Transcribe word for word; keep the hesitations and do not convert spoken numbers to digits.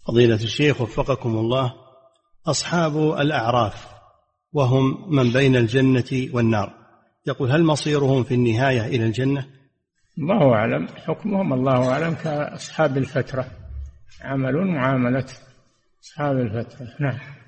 فضيلة الشيخ وفقكم الله، أصحاب الأعراف وهم من بين الجنة والنار، يقول هل مصيرهم في النهاية إلى الجنة؟ الله أعلم، حكمهم الله أعلم كأصحاب الفترة، عمل معاملة أصحاب الفترة. نعم.